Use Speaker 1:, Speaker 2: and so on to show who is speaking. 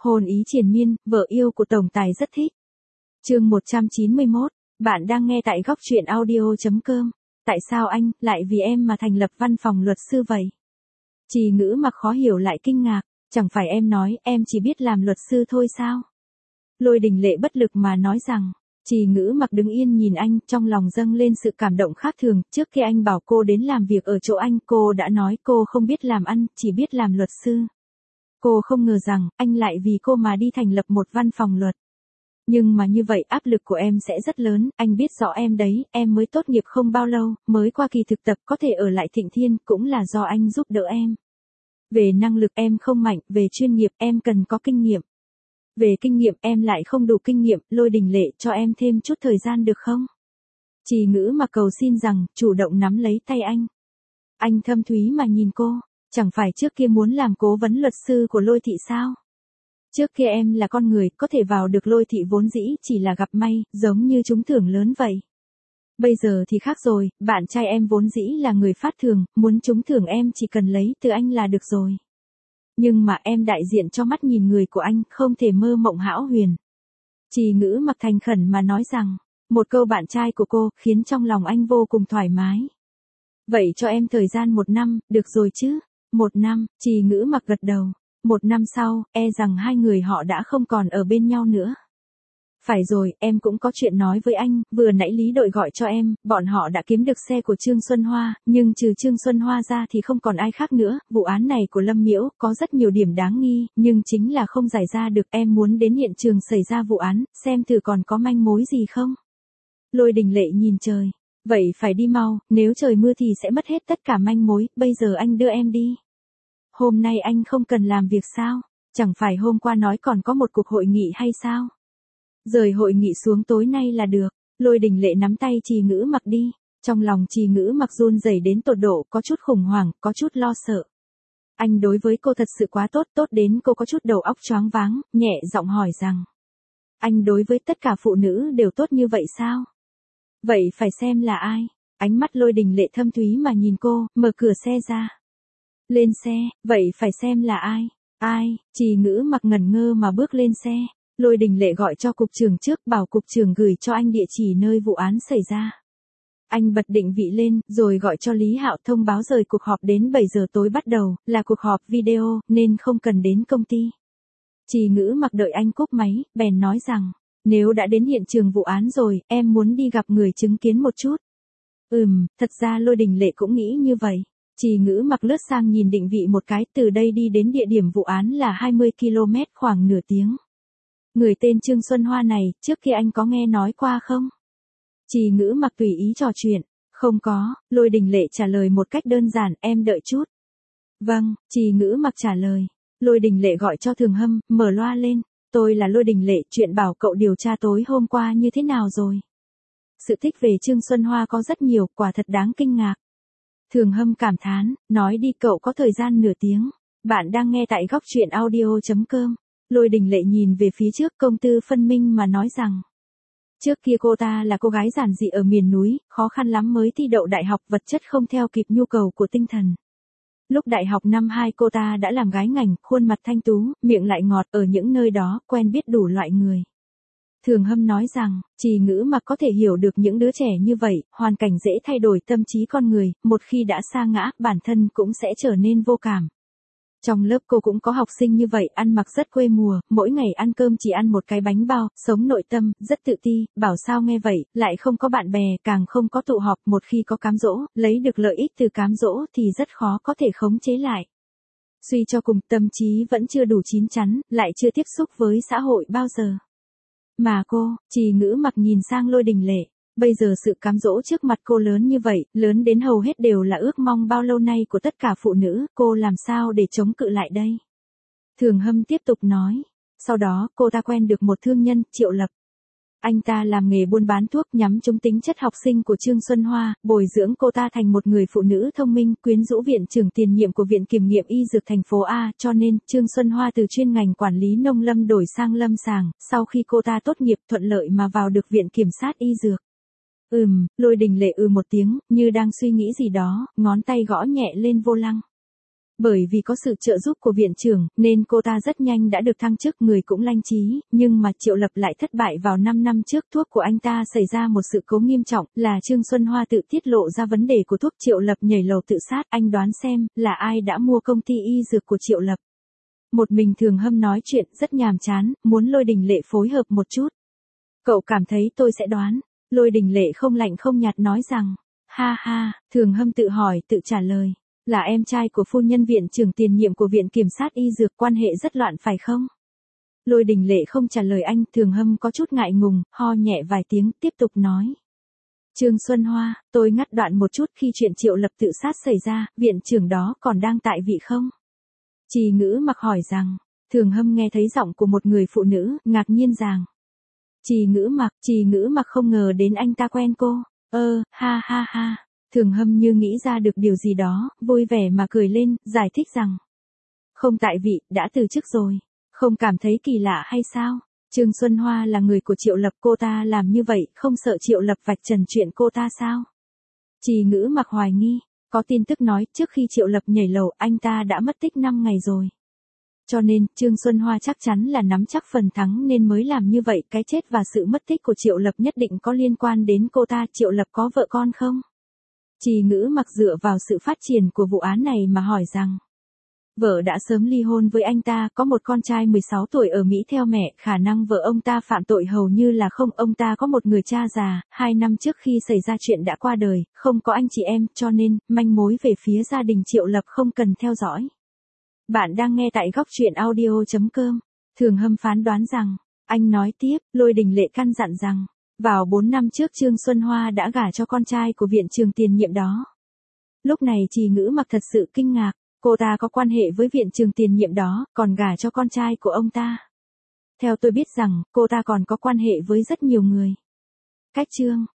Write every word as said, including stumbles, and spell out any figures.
Speaker 1: Hôn ý triền miên, vợ yêu của tổng tài rất thích. Chương một trăm chín mươi mốt, bạn đang nghe tại góc truyện audio chấm com. Tại sao anh lại vì em mà thành lập văn phòng luật sư vậy? Trì Ngữ Mặc khó hiểu lại kinh ngạc, chẳng phải em nói em chỉ biết làm luật sư thôi sao? Lôi Đình Lệ bất lực mà nói rằng. Trì Ngữ Mặc đứng yên nhìn anh, trong lòng dâng lên sự cảm động khác thường. Trước khi anh bảo cô đến làm việc ở chỗ anh, cô đã nói cô không biết làm ăn, chỉ biết làm luật sư. Cô không ngờ rằng, anh lại vì cô mà đi thành lập một văn phòng luật. Nhưng mà như vậy áp lực của em sẽ rất lớn, anh biết rõ em đấy, em mới tốt nghiệp không bao lâu, mới qua kỳ thực tập có thể ở lại Thịnh Thiên, cũng là do anh giúp đỡ em. Về năng lực em không mạnh, về chuyên nghiệp em cần có kinh nghiệm. Về kinh nghiệm em lại không đủ kinh nghiệm, Lôi Đình Lệ cho em thêm chút thời gian được không? Trì Ngữ Mặc cầu xin rằng, chủ động nắm lấy tay anh. Anh thâm thúy mà nhìn cô, chẳng phải trước kia muốn làm cố vấn luật sư của Lôi Thị sao? Trước kia em là con người, có thể vào được Lôi Thị vốn dĩ chỉ là gặp may, giống như trúng thưởng lớn vậy. Bây giờ thì khác rồi, bạn trai em vốn dĩ là người phát thường, muốn trúng thưởng em chỉ cần lấy từ anh là được rồi. Nhưng mà em đại diện cho mắt nhìn người của anh, không thể mơ mộng hão huyền. Trì Ngữ Mặc thành khẩn mà nói rằng, một câu bạn trai của cô, khiến trong lòng anh vô cùng thoải mái. Vậy cho em thời gian một năm, được rồi chứ? Một năm, Trì Ngữ Mặc gật đầu. Một năm sau, e rằng hai người họ đã không còn ở bên nhau nữa. Phải rồi, em cũng có chuyện nói với anh, vừa nãy Lý Đội gọi cho em, bọn họ đã kiếm được xe của Trương Xuân Hoa, nhưng trừ Trương Xuân Hoa ra thì không còn ai khác nữa, vụ án này của Lâm Miễu có rất nhiều điểm đáng nghi, nhưng chính là không giải ra được, em muốn đến hiện trường xảy ra vụ án, xem thử còn có manh mối gì không. Lôi Đình Lệ nhìn trời, vậy phải đi mau, nếu trời mưa thì sẽ mất hết tất cả manh mối, bây giờ anh đưa em đi. Hôm nay anh không cần làm việc sao? Chẳng phải hôm qua nói còn có một cuộc hội nghị hay sao? Rời hội nghị xuống tối nay là được. Lôi Đình Lệ nắm tay Trì Ngữ Mặc đi. Trong lòng Trì Ngữ Mặc run rẩy đến tột độ, có chút khủng hoảng, có chút lo sợ. Anh đối với cô thật sự quá tốt, tốt đến cô có chút đầu óc choáng váng, nhẹ giọng hỏi rằng. Anh đối với tất cả phụ nữ đều tốt như vậy sao? Vậy phải xem là ai? Ánh mắt Lôi Đình Lệ thâm thúy mà nhìn cô, mở cửa xe ra. Lên xe, vậy phải xem là ai? Ai? Trì Ngữ Mặc ngẩn ngơ mà bước lên xe. Lôi Đình Lệ gọi cho cục trưởng trước, bảo cục trưởng gửi cho anh địa chỉ nơi vụ án xảy ra. Anh bật định vị lên, rồi gọi cho Lý Hạo thông báo rời cuộc họp đến bảy giờ tối bắt đầu, là cuộc họp video, nên không cần đến công ty. Trì Ngữ Mặc đợi anh cúp máy, bèn nói rằng, nếu đã đến hiện trường vụ án rồi, em muốn đi gặp người chứng kiến một chút. Ừm, thật ra Lôi Đình Lệ cũng nghĩ như vậy. Trì Ngữ Mặc lướt sang nhìn định vị một cái, từ đây đi đến địa điểm vụ án là hai mươi ki lô mét, khoảng nửa tiếng. Người tên Trương Xuân Hoa này, trước kia anh có nghe nói qua không? Trì Ngữ Mặc tùy ý trò chuyện. Không có, Lôi Đình Lệ trả lời một cách đơn giản, em đợi chút. Vâng, Trì Ngữ Mặc trả lời. Lôi Đình Lệ gọi cho Thường Hâm, mở loa lên. Tôi là Lôi Đình Lệ, chuyện bảo cậu điều tra tối hôm qua như thế nào rồi? Sự tích về Trương Xuân Hoa có rất nhiều, quả thật đáng kinh ngạc. Thường Hâm cảm thán, nói đi cậu có thời gian nửa tiếng. Bạn đang nghe tại góc truyện audio chấm com. Lôi Đình Lệ nhìn về phía trước công tư phân minh mà nói rằng. Trước kia cô ta là cô gái giản dị ở miền núi, khó khăn lắm mới thi đậu đại học, vật chất không theo kịp nhu cầu của tinh thần. Lúc đại học năm hai cô ta đã làm gái ngành, khuôn mặt thanh tú, miệng lại ngọt, ở những nơi đó, quen biết đủ loại người. Thường Hâm nói rằng, Trì Ngữ Mặc có thể hiểu được những đứa trẻ như vậy, hoàn cảnh dễ thay đổi tâm trí con người, một khi đã sa ngã, bản thân cũng sẽ trở nên vô cảm. Trong lớp cô cũng có học sinh như vậy, ăn mặc rất quê mùa, mỗi ngày ăn cơm chỉ ăn một cái bánh bao, sống nội tâm, rất tự ti, bảo sao nghe vậy, lại không có bạn bè, càng không có tụ họp, một khi có cám dỗ, lấy được lợi ích từ cám dỗ thì rất khó có thể khống chế lại. Suy cho cùng, tâm trí vẫn chưa đủ chín chắn, lại chưa tiếp xúc với xã hội bao giờ. Mà cô, Trì Ngữ Mặc nhìn sang Lôi Đình Lệ. Bây giờ sự cám dỗ trước mặt cô lớn như vậy, lớn đến hầu hết đều là ước mong bao lâu nay của tất cả phụ nữ, cô làm sao để chống cự lại đây? Thường Hâm tiếp tục nói. Sau đó, cô ta quen được một thương nhân, Triệu Lập. Anh ta làm nghề buôn bán thuốc nhắm trúng tính chất học sinh của Trương Xuân Hoa, bồi dưỡng cô ta thành một người phụ nữ thông minh, quyến rũ viện trưởng tiền nhiệm của Viện Kiểm nghiệm Y Dược thành phố A, cho nên, Trương Xuân Hoa từ chuyên ngành quản lý nông lâm đổi sang lâm sàng, sau khi cô ta tốt nghiệp thuận lợi mà vào được Viện Kiểm sát Y Dược. Ừm, Lôi Đình Lệ ừ một tiếng, như đang suy nghĩ gì đó, ngón tay gõ nhẹ lên vô lăng. Bởi vì có sự trợ giúp của viện trưởng, nên cô ta rất nhanh đã được thăng chức, người cũng lanh trí, nhưng mà Triệu Lập lại thất bại vào năm năm trước. Thuốc của anh ta xảy ra một sự cố nghiêm trọng, là Trương Xuân Hoa tự tiết lộ ra vấn đề của thuốc. Triệu Lập nhảy lầu tự sát. Anh đoán xem, là ai đã mua công ty y dược của Triệu Lập? Một mình Thường Hâm nói chuyện rất nhàm chán, muốn Lôi Đình Lệ phối hợp một chút. Cậu cảm thấy tôi sẽ đoán? Lôi Đình Lệ không lạnh không nhạt nói rằng, ha ha. Thường Hâm tự hỏi tự trả lời, là em trai của phu nhân viện trưởng tiền nhiệm của viện kiểm sát y dược, quan hệ rất loạn phải không? Lôi Đình Lệ không trả lời anh. Thường Hâm có chút ngại ngùng, ho nhẹ vài tiếng, tiếp tục nói. Trương Xuân Hoa, tôi ngắt đoạn một chút, khi chuyện Triệu Lập tự sát xảy ra, viện trưởng đó còn đang tại vị không? Trì Ngữ Mặc hỏi rằng. Thường Hâm nghe thấy giọng của một người phụ nữ, ngạc nhiên rằng. Trì Ngữ Mặc, Trì Ngữ Mặc không ngờ đến anh ta quen cô. Ơ, ha ha ha. Thường Hâm như nghĩ ra được điều gì đó, vui vẻ mà cười lên, giải thích rằng. Không tại vị, đã từ chức rồi. Không cảm thấy kỳ lạ hay sao? Trương Xuân Hoa là người của Triệu Lập, cô ta làm như vậy, không sợ Triệu Lập vạch trần chuyện cô ta sao? Trì Ngữ Mặc hoài nghi, có tin tức nói trước khi Triệu Lập nhảy lầu, anh ta đã mất tích năm ngày rồi. Cho nên, Trương Xuân Hoa chắc chắn là nắm chắc phần thắng nên mới làm như vậy. Cái chết và sự mất tích của Triệu Lập nhất định có liên quan đến cô ta. Triệu Lập có vợ con không? Trì Ngữ Mặc dựa vào sự phát triển của vụ án này mà hỏi rằng. Vợ đã sớm ly hôn với anh ta, có một con trai mười sáu tuổi ở Mỹ theo mẹ, khả năng vợ ông ta phạm tội hầu như là không. Ông ta có một người cha già, hai năm trước khi xảy ra chuyện đã qua đời, không có anh chị em, cho nên, manh mối về phía gia đình Triệu Lập không cần theo dõi. Bạn đang nghe tại góc truyện audio chấm com. Thường Hâm phán đoán rằng, anh nói tiếp. Lôi Đình Lệ căn dặn rằng, vào bốn năm trước Trương Xuân Hoa đã gả cho con trai của viện trưởng tiền nhiệm đó. Lúc này Trì Ngữ Mặc thật sự kinh ngạc, cô ta có quan hệ với viện trưởng tiền nhiệm đó, còn gả cho con trai của ông ta. Theo tôi biết rằng, cô ta còn có quan hệ với rất nhiều người. Cách chương